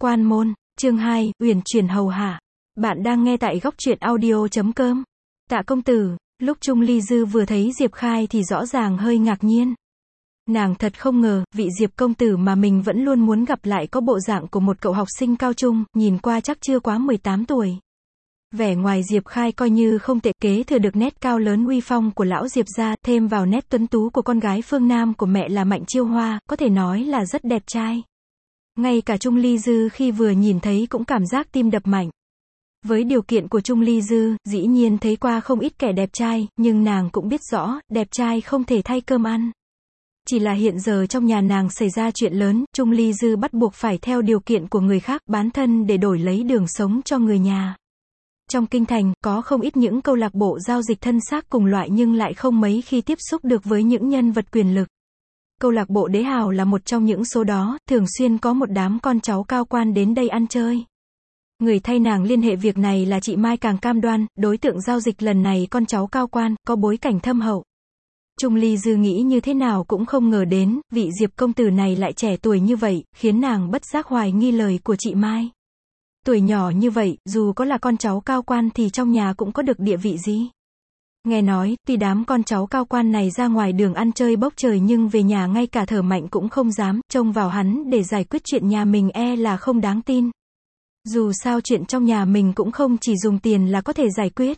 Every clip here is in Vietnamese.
Quan môn, chương 2, uyển chuyển hầu hạ. Bạn đang nghe tại góc truyện audio.com. Tạ công tử, lúc Trung Ly Dư vừa thấy Diệp Khai thì rõ ràng hơi ngạc nhiên. Nàng thật không ngờ, vị Diệp công tử mà mình vẫn luôn muốn gặp lại có bộ dạng của một cậu học sinh cao trung, nhìn qua chắc chưa quá 18 tuổi. Vẻ ngoài Diệp Khai coi như không tệ, kế thừa được nét cao lớn uy phong của lão Diệp gia, thêm vào nét tuấn tú của con gái phương Nam của mẹ là Mạnh Chiêu Hoa, có thể nói là rất đẹp trai. Ngay cả Trung Ly Dư khi vừa nhìn thấy cũng cảm giác tim đập mạnh. Với điều kiện của Trung Ly Dư, dĩ nhiên thấy qua không ít kẻ đẹp trai, nhưng nàng cũng biết rõ, đẹp trai không thể thay cơm ăn. Chỉ là hiện giờ trong nhà nàng xảy ra chuyện lớn, Trung Ly Dư bắt buộc phải theo điều kiện của người khác, bán thân để đổi lấy đường sống cho người nhà. Trong kinh thành, có không ít những câu lạc bộ giao dịch thân xác cùng loại nhưng lại không mấy khi tiếp xúc được với những nhân vật quyền lực. Câu lạc bộ Đế Hào là một trong những số đó, thường xuyên có một đám con cháu cao quan đến đây ăn chơi. Người thay nàng liên hệ việc này là chị Mai Càng cam đoan, đối tượng giao dịch lần này con cháu cao quan, có bối cảnh thâm hậu. Trung Ly Dư nghĩ như thế nào cũng không ngờ đến, vị Diệp công tử này lại trẻ tuổi như vậy, khiến nàng bất giác hoài nghi lời của chị Mai. Tuổi nhỏ như vậy, dù có là con cháu cao quan thì trong nhà cũng có được địa vị gì. Nghe nói, tuy đám con cháu cao quan này ra ngoài đường ăn chơi bốc trời nhưng về nhà ngay cả thở mạnh cũng không dám, trông vào hắn để giải quyết chuyện nhà mình là không đáng tin. Dù sao chuyện trong nhà mình cũng không chỉ dùng tiền là có thể giải quyết.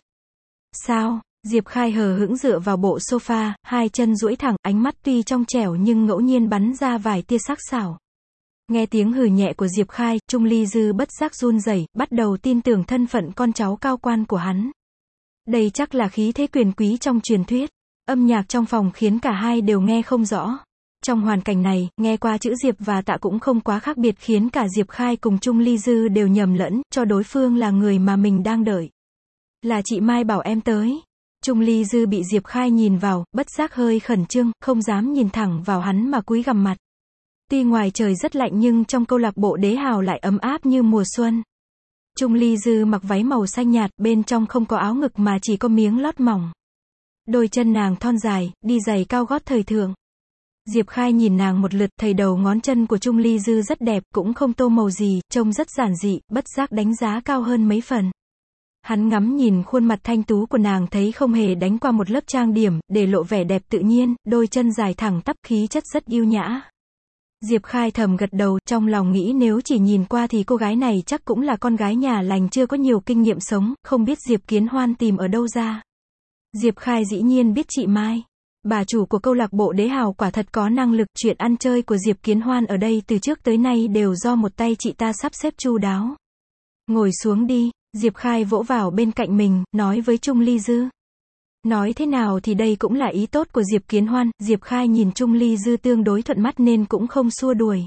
Sao? Diệp Khai hờ hững dựa vào bộ sofa, hai chân duỗi thẳng, ánh mắt tuy trong trẻo nhưng ngẫu nhiên bắn ra vài tia sắc sảo. Nghe tiếng hừ nhẹ của Diệp Khai, Trung Ly Dư bất giác run rẩy, bắt đầu tin tưởng thân phận con cháu cao quan của hắn. Đây chắc là khí thế quyền quý trong truyền thuyết. Âm nhạc trong phòng khiến cả hai đều nghe không rõ. Trong hoàn cảnh này, nghe qua chữ Diệp và Tạ cũng không quá khác biệt khiến cả Diệp Khai cùng Trung Ly Dư đều nhầm lẫn, cho đối phương là người mà mình đang đợi. Là chị Mai bảo em tới. Trung Ly Dư bị Diệp Khai nhìn vào, bất giác hơi khẩn trương, không dám nhìn thẳng vào hắn mà cúi gằm mặt. Tuy ngoài trời rất lạnh nhưng trong câu lạc bộ Đế Hào lại ấm áp như mùa xuân. Trung Ly Dư mặc váy màu xanh nhạt, bên trong không có áo ngực mà chỉ có miếng lót mỏng. Đôi chân nàng thon dài, đi giày cao gót thời thượng. Diệp Khai nhìn nàng một lượt, thấy đầu ngón chân của Trung Ly Dư rất đẹp, cũng không tô màu gì, trông rất giản dị, bất giác đánh giá cao hơn mấy phần. Hắn ngắm nhìn khuôn mặt thanh tú của nàng thấy không hề đánh qua một lớp trang điểm, để lộ vẻ đẹp tự nhiên, đôi chân dài thẳng tắp, khí chất rất yêu nhã. Diệp Khai thầm gật đầu, trong lòng nghĩ nếu chỉ nhìn qua thì cô gái này chắc cũng là con gái nhà lành chưa có nhiều kinh nghiệm sống, không biết Diệp Kiến Hoan tìm ở đâu ra. Diệp Khai dĩ nhiên biết chị Mai. Bà chủ của câu lạc bộ Đế Hào quả thật có năng lực, chuyện ăn chơi của Diệp Kiến Hoan ở đây từ trước tới nay đều do một tay chị ta sắp xếp chu đáo. Ngồi xuống đi, Diệp Khai vỗ vào bên cạnh mình, nói với Trung Ly Dư. Nói thế nào thì đây cũng là ý tốt của Diệp Kiến Hoan, Diệp Khai nhìn Trung Ly Dư tương đối thuận mắt nên cũng không xua đuổi.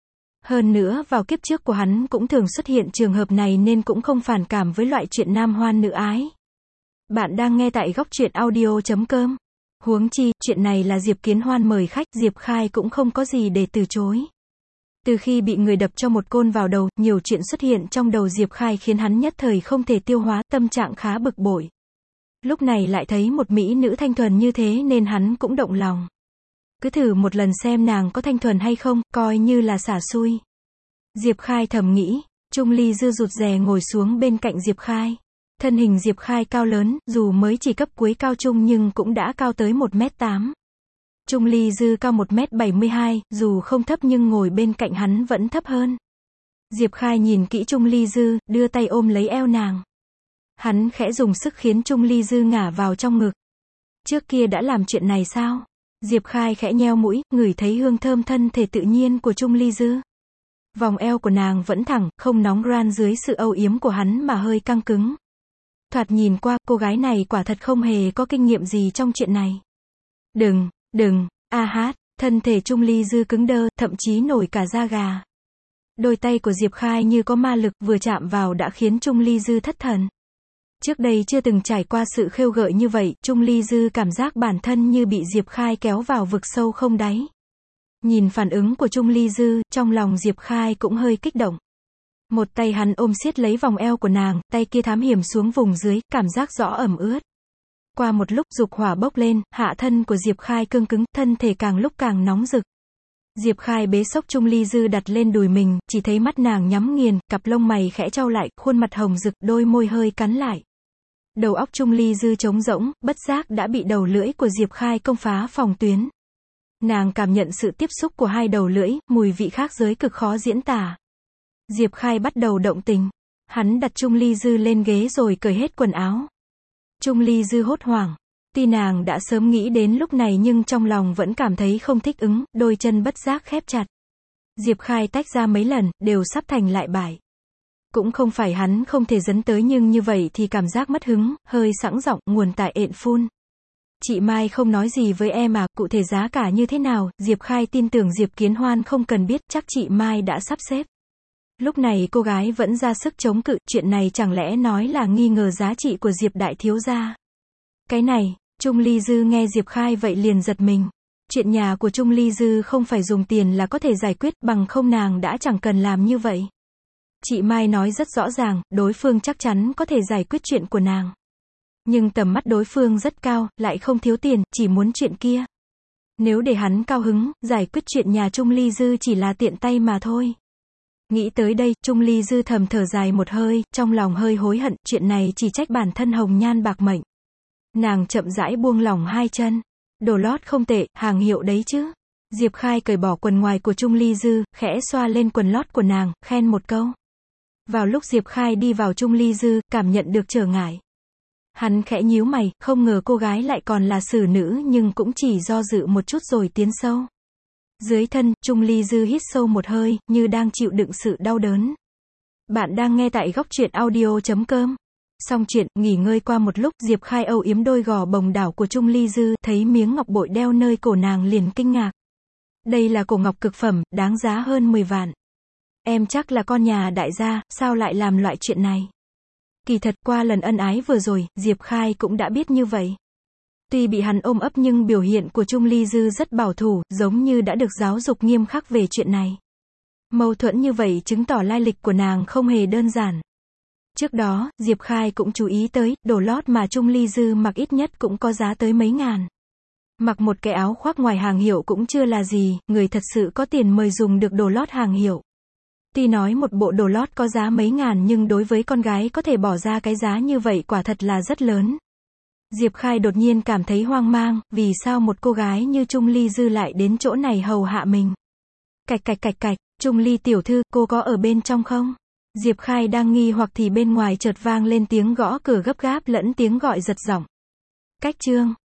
Hơn nữa, vào kiếp trước của hắn cũng thường xuất hiện trường hợp này nên cũng không phản cảm với loại chuyện nam hoan nữ ái. Bạn đang nghe tại góc truyện audio.com. Huống chi, chuyện này là Diệp Kiến Hoan mời khách, Diệp Khai cũng không có gì để từ chối. Từ khi bị người đập cho một côn vào đầu, nhiều chuyện xuất hiện trong đầu Diệp Khai khiến hắn nhất thời không thể tiêu hóa, tâm trạng khá bực bội. Lúc này lại thấy một mỹ nữ thanh thuần như thế nên hắn cũng động lòng. Cứ thử một lần xem nàng có thanh thuần hay không, coi như là xả xui. Diệp Khai thầm nghĩ. Trung Ly Dư rụt rè ngồi xuống bên cạnh Diệp Khai. Thân hình Diệp Khai cao lớn, dù mới chỉ cấp cuối cao trung nhưng cũng đã cao tới 1m8. Trung Ly Dư cao 1m72, dù không thấp nhưng ngồi bên cạnh hắn vẫn thấp hơn. Diệp Khai nhìn kỹ Trung Ly Dư, đưa tay ôm lấy eo nàng. Hắn khẽ dùng sức khiến Trung Ly Dư ngả vào trong ngực. Trước kia đã làm chuyện này sao? Diệp Khai khẽ nheo mũi, ngửi thấy hương thơm thân thể tự nhiên của Trung Ly Dư. Vòng eo của nàng vẫn thẳng, không nóng ran dưới sự âu yếm của hắn mà hơi căng cứng. Thoạt nhìn qua, cô gái này quả thật không hề có kinh nghiệm gì trong chuyện này. Đừng, thân thể Trung Ly Dư cứng đơ, thậm chí nổi cả da gà. Đôi tay của Diệp Khai như có ma lực, vừa chạm vào đã khiến Trung Ly Dư thất thần. Trước đây chưa từng trải qua sự khêu gợi như vậy, Trung Ly Dư cảm giác bản thân như bị Diệp Khai kéo vào vực sâu không đáy. Nhìn phản ứng của Trung Ly Dư, trong lòng Diệp Khai cũng hơi kích động. Một tay hắn ôm siết lấy vòng eo của nàng, tay kia thám hiểm xuống vùng dưới, cảm giác rõ ẩm ướt. Qua một lúc dục hỏa bốc lên, hạ thân của Diệp Khai cương cứng, thân thể càng lúc càng nóng rực. Diệp Khai bế xốc Trung Ly Dư đặt lên đùi mình, chỉ thấy mắt nàng nhắm nghiền, cặp lông mày khẽ chau lại, khuôn mặt hồng rực, đôi môi hơi cắn lại. Đầu óc Trung Ly Dư trống rỗng, bất giác đã bị đầu lưỡi của Diệp Khai công phá phòng tuyến. Nàng cảm nhận sự tiếp xúc của hai đầu lưỡi, mùi vị khác giới cực khó diễn tả. Diệp Khai bắt đầu động tình. Hắn đặt Trung Ly Dư lên ghế rồi cởi hết quần áo. Trung Ly Dư hốt hoảng. Tuy nàng đã sớm nghĩ đến lúc này nhưng trong lòng vẫn cảm thấy không thích ứng, đôi chân bất giác khép chặt. Diệp Khai tách ra mấy lần, đều sắp thành lại bại. Cũng không phải hắn không thể dấn tới nhưng như vậy thì cảm giác mất hứng, hơi sẵn giọng, nguồn tại ện phun. Chị Mai không nói gì với em à, cụ thể giá cả như thế nào, Diệp Khai tin tưởng Diệp Kiến Hoan không cần biết, chắc chị Mai đã sắp xếp. Lúc này cô gái vẫn ra sức chống cự, chuyện này chẳng lẽ nói là nghi ngờ giá trị của Diệp đại thiếu gia. Cái này, Trung Ly Dư nghe Diệp Khai vậy liền giật mình. Chuyện nhà của Trung Ly Dư không phải dùng tiền là có thể giải quyết, bằng không nàng đã chẳng cần làm như vậy. Chị Mai nói rất rõ ràng, đối phương chắc chắn có thể giải quyết chuyện của nàng. Nhưng tầm mắt đối phương rất cao, lại không thiếu tiền, chỉ muốn chuyện kia. Nếu để hắn cao hứng, giải quyết chuyện nhà Trung Ly Dư chỉ là tiện tay mà thôi. Nghĩ tới đây, Trung Ly Dư thầm thở dài một hơi, trong lòng hơi hối hận, chuyện này chỉ trách bản thân hồng nhan bạc mệnh. Nàng chậm rãi buông lỏng hai chân. Đồ lót không tệ, hàng hiệu đấy chứ. Diệp Khai cởi bỏ quần ngoài của Trung Ly Dư, khẽ xoa lên quần lót của nàng, khen một câu. Vào lúc Diệp Khai đi vào Trung Ly Dư, cảm nhận được trở ngại. Hắn khẽ nhíu mày, không ngờ cô gái lại còn là xử nữ nhưng cũng chỉ do dự một chút rồi tiến sâu. Dưới thân, Trung Ly Dư hít sâu một hơi, như đang chịu đựng sự đau đớn. Bạn đang nghe tại góc truyện audio.com. Xong chuyện, nghỉ ngơi qua một lúc, Diệp Khai âu yếm đôi gò bồng đảo của Trung Ly Dư, thấy miếng ngọc bội đeo nơi cổ nàng liền kinh ngạc. Đây là cổ ngọc cực phẩm, đáng giá hơn 10 vạn. Em chắc là con nhà đại gia, sao lại làm loại chuyện này? Kỳ thật qua lần ân ái vừa rồi, Diệp Khai cũng đã biết như vậy. Tuy bị hắn ôm ấp nhưng biểu hiện của Trung Ly Dư rất bảo thủ, giống như đã được giáo dục nghiêm khắc về chuyện này. Mâu thuẫn như vậy chứng tỏ lai lịch của nàng không hề đơn giản. Trước đó, Diệp Khai cũng chú ý tới, đồ lót mà Trung Ly Dư mặc ít nhất cũng có giá tới mấy ngàn. Mặc một cái áo khoác ngoài hàng hiệu cũng chưa là gì, người thật sự có tiền mời dùng được đồ lót hàng hiệu. Tuy nói một bộ đồ lót có giá mấy ngàn nhưng đối với con gái có thể bỏ ra cái giá như vậy quả thật là rất lớn. Diệp Khai đột nhiên cảm thấy hoang mang, vì sao một cô gái như Trung Ly Dư lại đến chỗ này hầu hạ mình. Cạch cạch cạch cạch, Trung Ly tiểu thư, cô có ở bên trong không? Diệp Khai đang nghi hoặc thì bên ngoài chợt vang lên tiếng gõ cửa gấp gáp lẫn tiếng gọi giật giọng. Cách chương